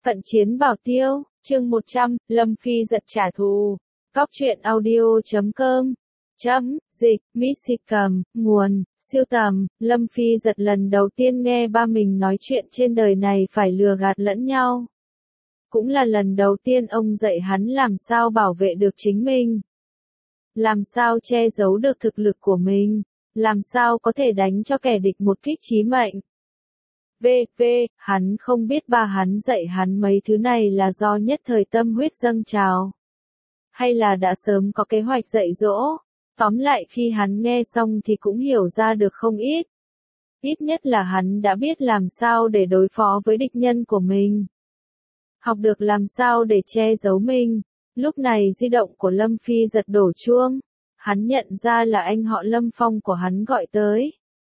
Cận chiến bảo tiêu, chương 100, Lâm Phi giật trả thù. Góc truyện audio.com. Dịch, Missicum, nguồn, siêu tầm, Lâm Phi giật lần đầu tiên nghe ba mình nói chuyện trên đời này phải lừa gạt lẫn nhau. Cũng là lần đầu tiên ông dạy hắn làm sao bảo vệ được chính mình. Làm sao che giấu được thực lực của mình. Làm sao có thể đánh cho kẻ địch một kích chí mệnh. Hắn không biết ba hắn dạy hắn mấy thứ này là do nhất thời tâm huyết dâng trào. Hay là đã sớm có kế hoạch dạy dỗ. Tóm lại khi hắn nghe xong thì cũng hiểu ra được không ít. Ít nhất là hắn đã biết làm sao để đối phó với địch nhân của mình. Học được làm sao để che giấu mình. Lúc này di động của Lâm Phi giật đổ chuông. Hắn nhận ra là anh họ Lâm Phong của hắn gọi tới.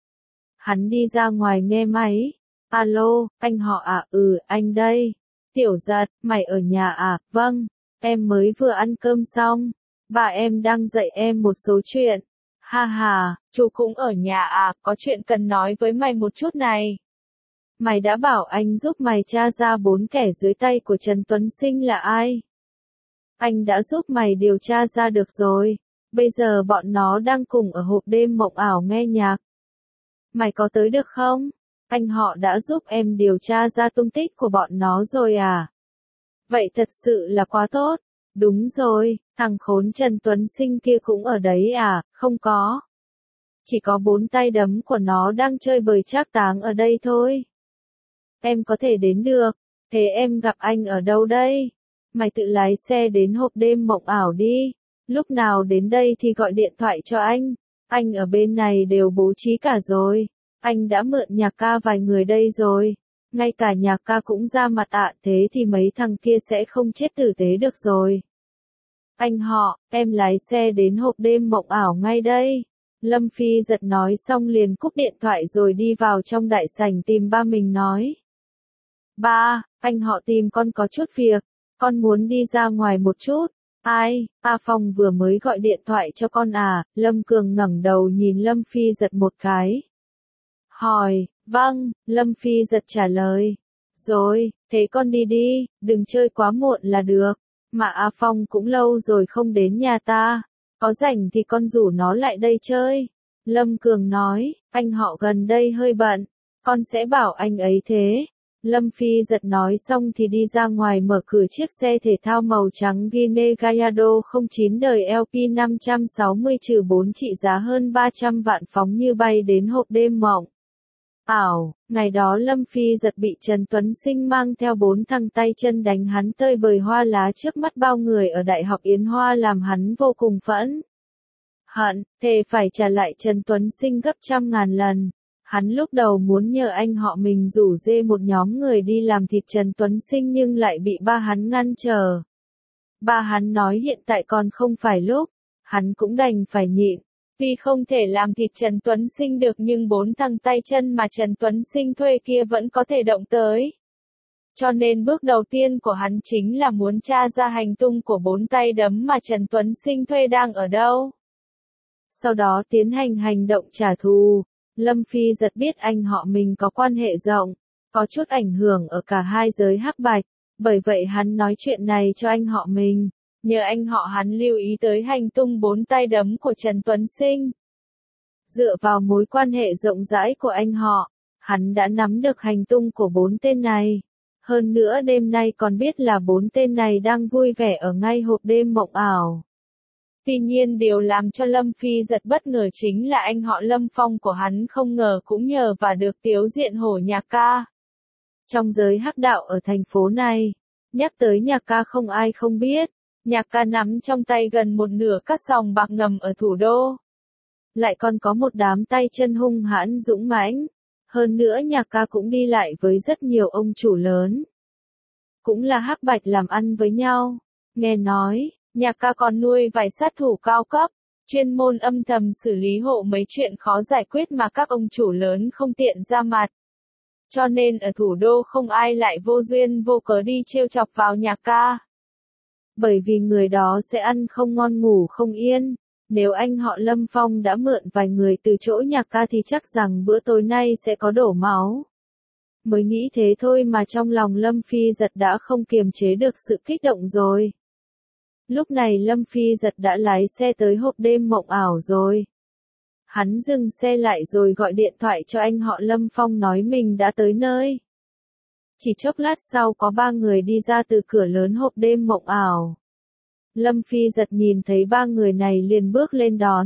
Hắn đi ra ngoài nghe máy. Alo, anh họ à? Anh đây. Tiểu giật, mày ở nhà à? Vâng, em mới vừa ăn cơm xong. Bà em đang dạy em một số chuyện. Ha ha, chú cũng ở nhà à? Có chuyện cần nói với mày một chút này. Mày đã bảo anh giúp mày tra ra 4 kẻ dưới tay của Trần Tuấn Sinh là ai. Anh đã giúp mày điều tra ra được rồi. Bây giờ bọn nó đang cùng ở hộp đêm mộng ảo nghe nhạc. Mày có tới được không? Anh họ đã giúp em điều tra ra tung tích của bọn nó rồi à? Vậy thật sự là quá tốt. Đúng rồi, thằng khốn Trần Tuấn Sinh kia cũng ở đấy à? Không có. Chỉ có 4 tay đấm của nó đang chơi bời trác táng ở đây thôi. Em có thể đến được. Thế em gặp anh ở đâu đây? Mày tự lái xe đến hộp đêm mộng ảo đi. Lúc nào đến đây thì gọi điện thoại cho anh. Anh ở bên này đều bố trí cả rồi. Anh đã mượn nhạc ca vài người đây rồi. Ngay cả nhạc ca cũng ra mặt ạ, thế thì mấy thằng kia sẽ không chết tử tế được rồi. Anh họ, em lái xe đến hộp đêm mộng ảo ngay đây. Lâm Phi giật nói xong liền cúp điện thoại rồi đi vào trong đại sảnh tìm ba mình nói. Ba, anh họ tìm con có chút việc. Con muốn đi ra ngoài một chút. Ai? A Phong vừa mới gọi điện thoại cho con à? Lâm Cường ngẩng đầu nhìn Lâm Phi giật một cái. Hỏi, vâng, Lâm Phi giật trả lời. Rồi, thế con đi đi, đừng chơi quá muộn là được. Mà A Phong cũng lâu rồi không đến nhà ta. Có rảnh thì con rủ nó lại đây chơi. Lâm Cường nói, anh họ gần đây hơi bận. Con sẽ bảo anh ấy thế. Lâm Phi giật nói xong thì đi ra ngoài mở cửa chiếc xe thể thao màu trắng Guinea Gallardo 09 đời LP 560-4 trị giá hơn 300 vạn phóng như bay đến hộp đêm mộng ảo. Ngày đó Lâm Phi giật bị Trần Tuấn Sinh mang theo 4 thằng tay chân đánh hắn tơi bời hoa lá trước mắt bao người ở Đại học Yến Hoa làm hắn vô cùng phẫn hận, thề phải trả lại Trần Tuấn Sinh gấp trăm ngàn lần. Hắn lúc đầu muốn nhờ anh họ mình rủ dê một nhóm người đi làm thịt Trần Tuấn Sinh nhưng lại bị ba hắn ngăn trở. Ba hắn nói hiện tại còn không phải lúc, hắn cũng đành phải nhịn. Tuy không thể làm thịt Trần Tuấn Sinh được nhưng 4 thằng tay chân mà Trần Tuấn Sinh thuê kia vẫn có thể động tới. Cho nên bước đầu tiên của hắn chính là muốn tra ra hành tung của 4 tay đấm mà Trần Tuấn Sinh thuê đang ở đâu. Sau đó tiến hành hành động trả thù. Lâm Phi giật biết anh họ mình có quan hệ rộng, có chút ảnh hưởng ở cả hai giới hắc bạch, bởi vậy hắn nói chuyện này cho anh họ mình, nhờ anh họ hắn lưu ý tới hành tung 4 tay đấm của Trần Tuấn Sinh. Dựa vào mối quan hệ rộng rãi của anh họ, hắn đã nắm được hành tung của 4 tên này. Hơn nữa đêm nay còn biết là 4 tên này đang vui vẻ ở ngay hộp đêm mộng ảo. Tuy nhiên điều làm cho Lâm Phi giật bất ngờ chính là anh họ Lâm Phong của hắn không ngờ cũng nhờ và được tiếu diện hổ nhạc ca. Trong giới hắc đạo ở thành phố này, nhắc tới nhạc ca không ai không biết, nhạc ca nắm trong tay gần một nửa các sòng bạc ngầm ở thủ đô. Lại còn có một đám tay chân hung hãn dũng mãnh, hơn nữa nhạc ca cũng đi lại với rất nhiều ông chủ lớn. Cũng là hắc bạch làm ăn với nhau, nghe nói. Nhạc ca còn nuôi vài sát thủ cao cấp, chuyên môn âm thầm xử lý hộ mấy chuyện khó giải quyết mà các ông chủ lớn không tiện ra mặt. Cho nên ở thủ đô không ai lại vô duyên vô cớ đi trêu chọc vào nhạc ca. Bởi vì người đó sẽ ăn không ngon ngủ không yên. Nếu anh họ Lâm Phong đã mượn vài người từ chỗ nhạc ca thì chắc rằng bữa tối nay sẽ có đổ máu. Mới nghĩ thế thôi mà trong lòng Lâm Phi Giật đã không kiềm chế được sự kích động rồi. Lúc này Lâm Phi Giật đã lái xe tới hộp đêm mộng ảo rồi. Hắn dừng xe lại rồi gọi điện thoại cho anh họ Lâm Phong nói mình đã tới nơi. Chỉ chốc lát sau có 3 người đi ra từ cửa lớn hộp đêm mộng ảo. Lâm Phi Giật nhìn thấy 3 người này liền bước lên đón.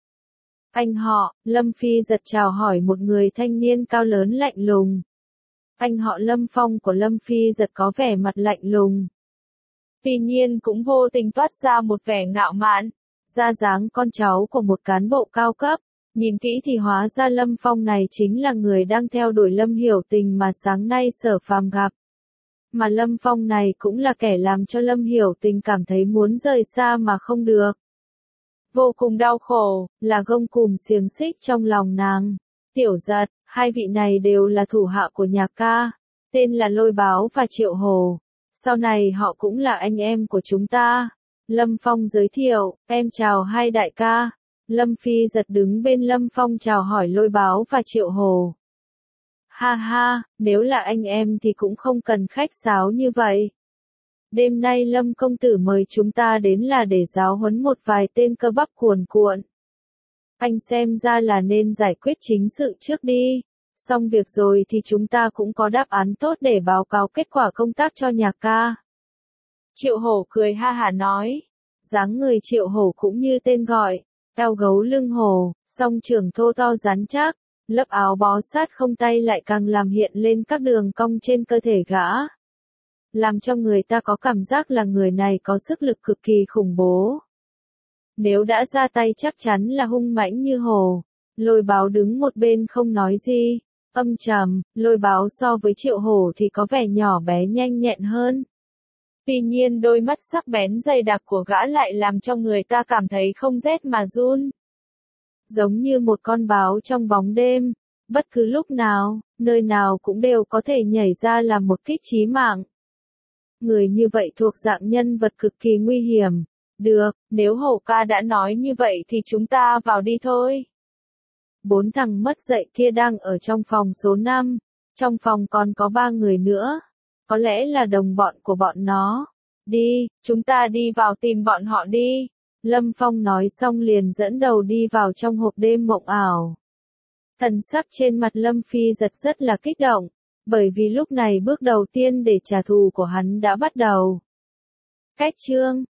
Anh họ, Lâm Phi Giật chào hỏi một người thanh niên cao lớn lạnh lùng. Anh họ Lâm Phong của Lâm Phi Giật có vẻ mặt lạnh lùng. Tuy nhiên cũng vô tình toát ra một vẻ ngạo mạn, ra dáng con cháu của một cán bộ cao cấp. Nhìn kỹ thì hóa ra Lâm Phong này chính là người đang theo đuổi Lâm Hiểu Tình mà sáng nay Sở Phàm gặp. Mà Lâm Phong này cũng là kẻ làm cho Lâm Hiểu Tình cảm thấy muốn rời xa mà không được. Vô cùng đau khổ, là gông cùm xiềng xích trong lòng nàng. Tiểu Giật, hai vị này đều là thủ hạ của nhà ca, tên là Lôi Báo và Triệu Hồ. Sau này họ cũng là anh em của chúng ta. Lâm Phong giới thiệu, em chào hai đại ca. Lâm Phi Giật đứng bên Lâm Phong chào hỏi Lôi Báo và Triệu Hồ. Ha ha, nếu là anh em thì cũng không cần khách sáo như vậy. Đêm nay Lâm công tử mời chúng ta đến là để giáo huấn một vài tên cơ bắp cuồn cuộn. Anh xem ra là nên giải quyết chính sự trước đi. Xong việc rồi thì chúng ta cũng có đáp án tốt để báo cáo kết quả công tác cho nhà ca. Triệu Hổ cười ha hả nói. Dáng người Triệu Hổ cũng như tên gọi, eo gấu lưng hổ, song trường thô to rắn chắc, lớp áo bó sát không tay lại càng làm hiện lên các đường cong trên cơ thể gã. Làm cho người ta có cảm giác là người này có sức lực cực kỳ khủng bố. Nếu đã ra tay chắc chắn là hung mãnh như hổ. Lôi Báo đứng một bên không nói gì, âm trầm. Lôi Báo so với Triệu Hổ thì có vẻ nhỏ bé nhanh nhẹn hơn. Tuy nhiên đôi mắt sắc bén dày đặc của gã lại làm cho người ta cảm thấy không rét mà run. Giống như một con báo trong bóng đêm, bất cứ lúc nào, nơi nào cũng đều có thể nhảy ra làm một kích chí mạng. Người như vậy thuộc dạng nhân vật cực kỳ nguy hiểm. Được, nếu Hổ ca đã nói như vậy thì chúng ta vào đi thôi. 4 thằng mất dạy kia đang ở trong phòng số 5. Trong phòng còn có 3 người nữa. Có lẽ là đồng bọn của bọn nó. Đi, chúng ta đi vào tìm bọn họ đi. Lâm Phong nói xong liền dẫn đầu đi vào trong hộp đêm mộng ảo. Thần sắc trên mặt Lâm Phi Giật rất là kích động. Bởi vì lúc này bước đầu tiên để trả thù của hắn đã bắt đầu. Cách chương